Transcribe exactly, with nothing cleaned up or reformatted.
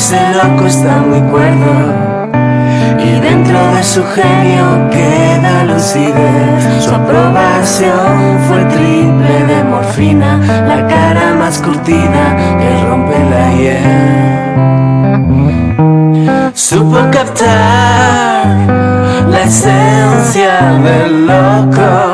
ese loco está muy cuerdo. Y dentro de su genio queda lucidez. Su aprobación fue el triple de morfina, la cara más curtida que rompe la hiel. Supo captar la esencia del loco